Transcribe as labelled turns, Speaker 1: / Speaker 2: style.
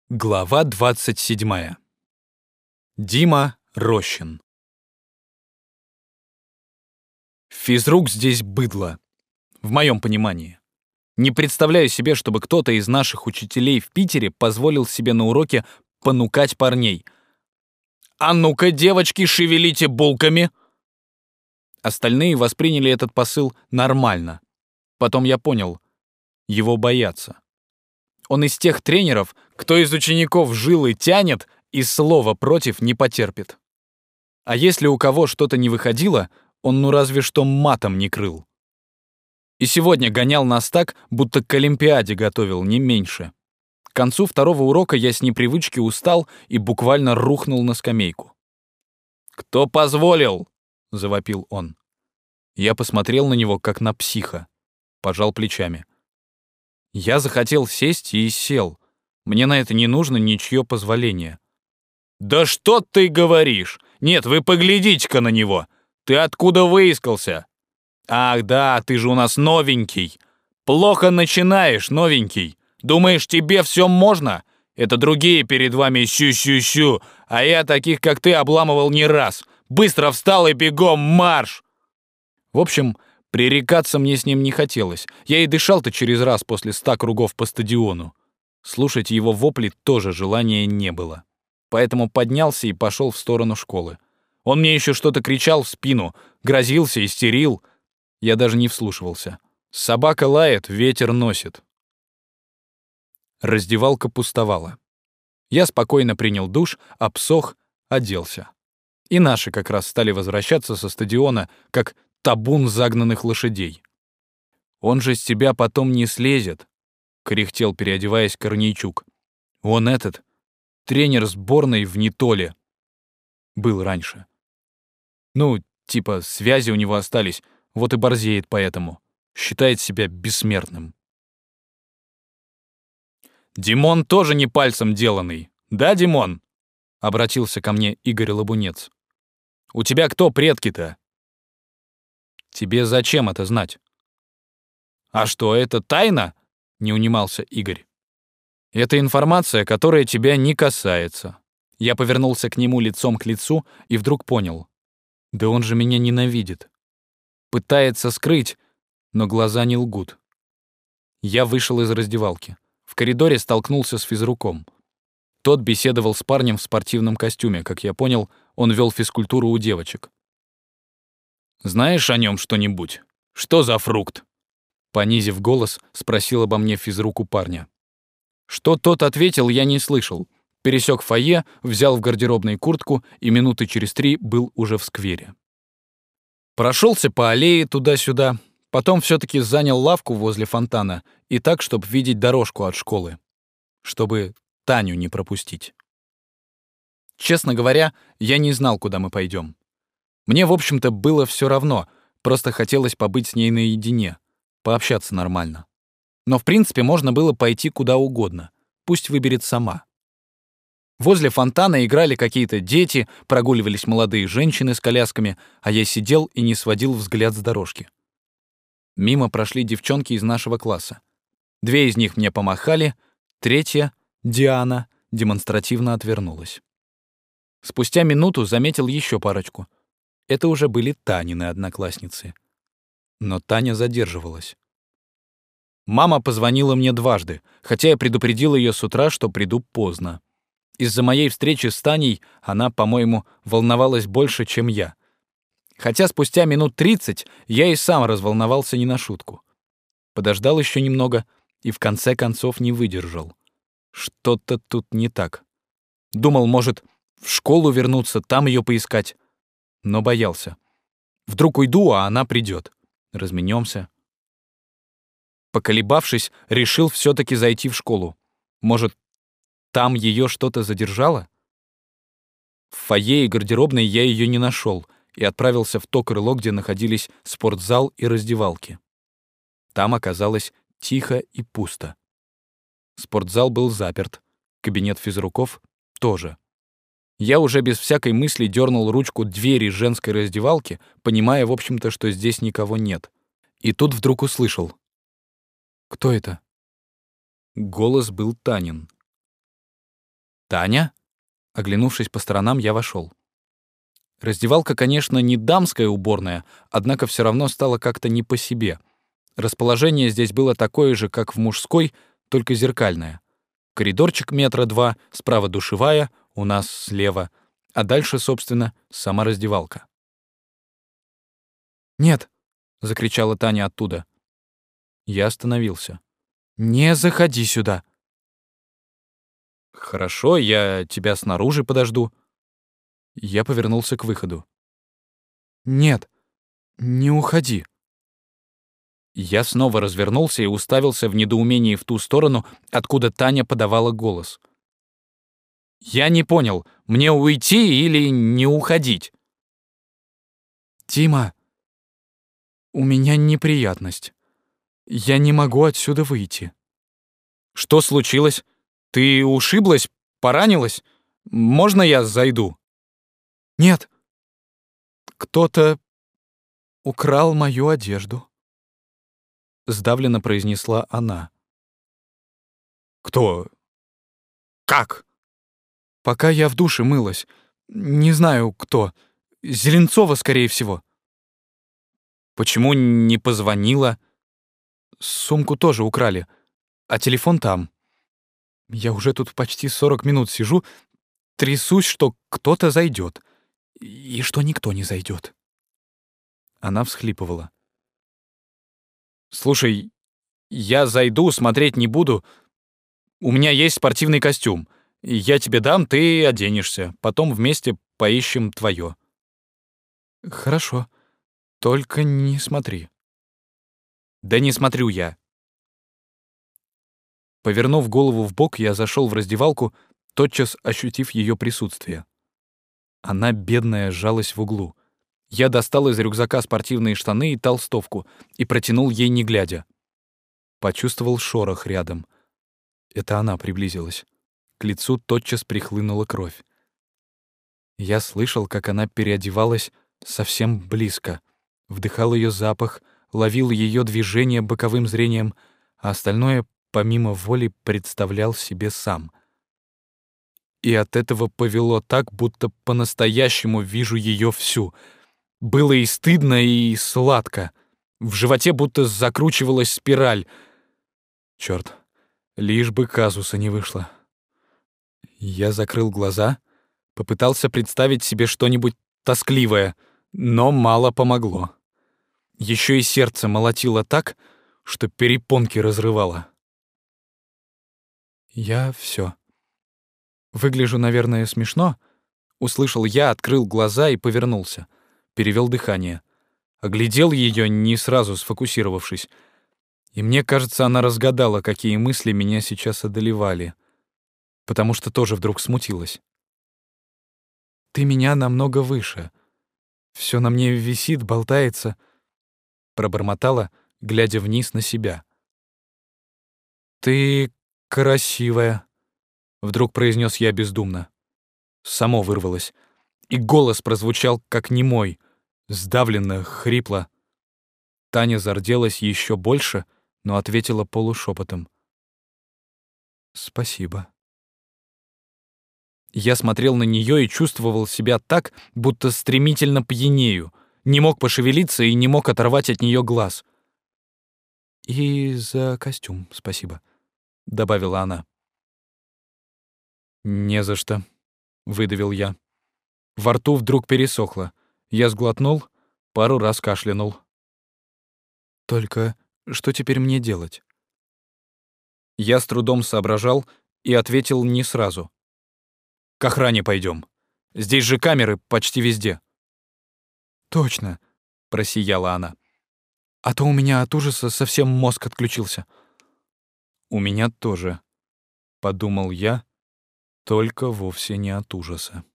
Speaker 1: Глава 27. Дима Рощин. Физрук здесь быдло, в моем понимании. Не представляю себе, чтобы кто-то из наших учителей в Питере позволил себе на уроке понукать парней. «А ну-ка, девочки, шевелите булками!» Остальные восприняли этот посыл нормально. Потом я понял, его боятся. Он из тех тренеров, кто из учеников жилы тянет и слова против не потерпит. А если у кого что-то не выходило, он разве что матом не крыл. И сегодня гонял нас так, будто к Олимпиаде готовил, не меньше. К концу второго урока я с непривычки устал и буквально рухнул на скамейку. «Кто позволил?» — завопил он. Я посмотрел на него, как на психа. Пожал плечами. Я захотел сесть и сел. Мне на это не нужно ничье позволение. «Да что ты говоришь? Нет, вы поглядите-ка на него! Ты откуда выискался? Ах да, ты же у нас новенький. Плохо начинаешь, новенький. Думаешь, тебе все можно? Это другие перед вами щу-щу-щу, а я таких, как ты, обламывал не раз. Быстро встал и бегом марш!» В общем, пререкаться мне с ним не хотелось. Я и дышал-то через раз после 100 кругов по стадиону. Слушать его вопли тоже желания не было. Поэтому поднялся и пошел в сторону школы. Он мне еще что-то кричал в спину, грозился, истерил. Я даже не вслушивался. Собака лает, ветер носит. Раздевалка пустовала. Я спокойно принял душ, обсох, оделся. И наши как раз стали возвращаться со стадиона, как табун загнанных лошадей. «Он же с тебя потом не слезет», — кряхтел, переодеваясь, Корнейчук. «Он тренер сборной в Нетоле. Был раньше. Ну, типа, связи у него остались, вот и борзеет поэтому. Считает себя бессмертным». «Димон тоже не пальцем деланный. Да, Димон?» — обратился ко мне Игорь Лабунец. «У тебя кто предки-то?» «Тебе зачем это знать?» «А что, это тайна?» — не унимался Игорь. «Это информация, которая тебя не касается». Я повернулся к нему лицом к лицу и вдруг понял. Да он же меня ненавидит. Пытается скрыть, но глаза не лгут. Я вышел из раздевалки. В коридоре столкнулся с физруком. Тот беседовал с парнем в спортивном костюме. Как я понял, он вел физкультуру у девочек. «Знаешь о нем что-нибудь? Что за фрукт?» Понизив голос, спросил обо мне физрук у парня. Что тот ответил, я не слышал. Пересек фойе, взял в гардеробной куртку и минуты через 3 был уже в сквере. Прошелся по аллее туда-сюда, потом все-таки занял лавку возле фонтана и так, чтобы видеть дорожку от школы, чтобы Таню не пропустить. Честно говоря, я не знал, куда мы пойдем. Мне, в общем-то, было все равно, просто хотелось побыть с ней наедине, пообщаться нормально. Но, в принципе, можно было пойти куда угодно, пусть выберет сама. Возле фонтана играли какие-то дети, прогуливались молодые женщины с колясками, а я сидел и не сводил взгляд с дорожки. Мимо прошли девчонки из нашего класса. 2 из них мне помахали, 3, Диана, демонстративно отвернулась. Спустя минуту заметил еще парочку. Это уже были Танины одноклассницы. Но Таня задерживалась. Мама позвонила мне дважды, хотя я предупредил ее с утра, что приду поздно. Из-за моей встречи с Таней она, по-моему, волновалась больше, чем я. Хотя спустя минут 30 я и сам разволновался не на шутку. Подождал еще немного и в конце концов не выдержал. Что-то тут не так. Думал, может, в школу вернуться, там ее поискать. Но боялся. Вдруг уйду, а она придет. Разменемся. Поколебавшись, решил все-таки зайти в школу. Может, там ее что-то задержало? В фойе и гардеробной я ее не нашел и отправился в то крыло, где находились спортзал и раздевалки. Там оказалось тихо и пусто. Спортзал был заперт, кабинет физруков тоже. Я уже без всякой мысли дернул ручку двери женской раздевалки, понимая, в общем-то, что здесь никого нет. И тут вдруг услышал. «Кто это?» Голос был Танин. «Таня?» Оглянувшись по сторонам, я вошел. Раздевалка, конечно, не дамская уборная, однако все равно стало как-то не по себе. Расположение здесь было такое же, как в мужской, только зеркальное. Коридорчик 2 метра, справа душевая, у нас слева, а дальше, собственно, сама раздевалка. «Нет!» — закричала Таня оттуда. Я остановился. «Не заходи сюда!» «Хорошо, я тебя снаружи подожду». Я повернулся к выходу. «Нет, не уходи». Я снова развернулся и уставился в недоумении в ту сторону, откуда Таня подавала голос. «Я не понял, мне уйти или не уходить?» «Тима, у меня неприятность. Я не могу отсюда выйти». «Что случилось? Ты ушиблась? Поранилась? Можно я зайду?» «Нет. Кто-то украл мою одежду», — сдавленно произнесла она. «Кто? Как?» «Пока я в душе мылась. Не знаю, кто. Зеленцова, скорее всего». «Почему не позвонила?» «Сумку тоже украли, а телефон там. Я уже тут почти 40 минут сижу, трясусь, что кто-то зайдет, и что никто не зайдет». Она всхлипывала. «Слушай, я зайду, смотреть не буду. У меня есть спортивный костюм. Я тебе дам, ты оденешься. Потом вместе поищем твое». «Хорошо, только не смотри». «Да не смотрю я». Повернув голову вбок, я зашел в раздевалку, тотчас ощутив ее присутствие. Она, бедная, сжалась в углу. Я достал из рюкзака спортивные штаны и толстовку и протянул ей, не глядя. Почувствовал шорох рядом. Это она приблизилась. К лицу тотчас прихлынула кровь. Я слышал, как она переодевалась совсем близко, вдыхал ее запах, ловил ее движение боковым зрением, а остальное, помимо воли, представлял себе сам. И от этого повело так, будто по-настоящему вижу ее всю. Было и стыдно, и сладко. В животе будто закручивалась спираль. Черт, лишь бы казуса не вышло. Я закрыл глаза, попытался представить себе что-нибудь тоскливое, но мало помогло. Еще и сердце молотило так, что перепонки разрывало. Я все. Выгляжу, наверное, смешно. Услышал я, открыл глаза и повернулся. Перевел дыхание. Оглядел ее, не сразу сфокусировавшись. И мне кажется, она разгадала, какие мысли меня сейчас одолевали. Потому что тоже вдруг смутилась. «Ты меня намного выше. Все на мне висит, болтается», — пробормотала, глядя вниз на себя. «Ты красивая», — вдруг произнес я бездумно. Само вырвалось. И голос прозвучал, как немой, сдавленно, хрипло. Таня зарделась еще больше, но ответила полушепотом. «Спасибо». Я смотрел на нее и чувствовал себя так, будто стремительно пьянею, не мог пошевелиться и не мог оторвать от нее глаз. «И за костюм спасибо», — добавила она. «Не за что», — выдавил я. Во рту вдруг пересохло. Я сглотнул, пару раз кашлянул. «Только что теперь мне делать?» Я с трудом соображал и ответил не сразу. «К охране пойдем. Здесь же камеры почти везде». «Точно», — просияла она. «А то у меня от ужаса совсем мозг отключился». «У меня тоже», — подумал я, только вовсе не от ужаса.